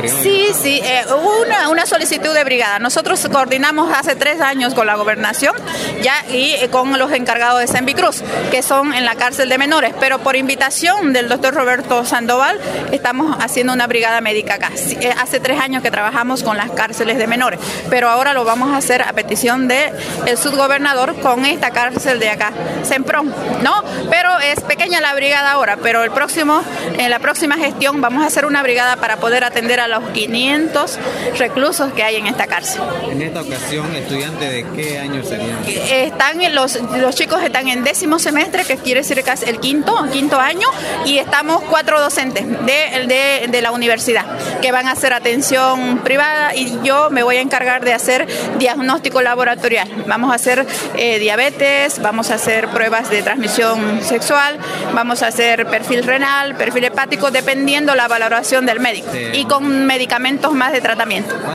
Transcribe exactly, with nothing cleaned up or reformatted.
brigada? Sí, sí, eh, hubo una, una solicitud de brigada. Nosotros coordinamos hace tres años con la gobernación ya y eh, con los encargados de San Cruz, que son en la cárcel de menores, pero por invitación del doctor Roberto Sandoval estamos haciendo una brigada médica acá. Sí, eh, hace tres años que trabajamos con las cárceles de menores, pero ahora lo vamos a hacer a petición del subgobernador con esta cárcel de acá, Semprún, ¿no? Pero es pequeña la brigada ahora, pero el próximo, en la próxima gestión vamos a hacer una brigada para poder atender a los quinientos reclusos que hay en esta cárcel. En esta ocasión, ¿estudiantes de qué año serían? Están en los, los chicos están en décimo semestre, que quiere decir casi el quinto, quinto año, y estamos cuatro docentes de, de, de la universidad que van a hacer atención privada y yo me voy a encargar de hacer diagnóstico laboratorial. Vamos a hacer eh, diabetes, vamos a hacer pruebas de transmisión sexual, vamos a hacer perfil renal, perfil hepático, dependiendo la valoración del médico, sí, y con medicamentos más de tratamiento.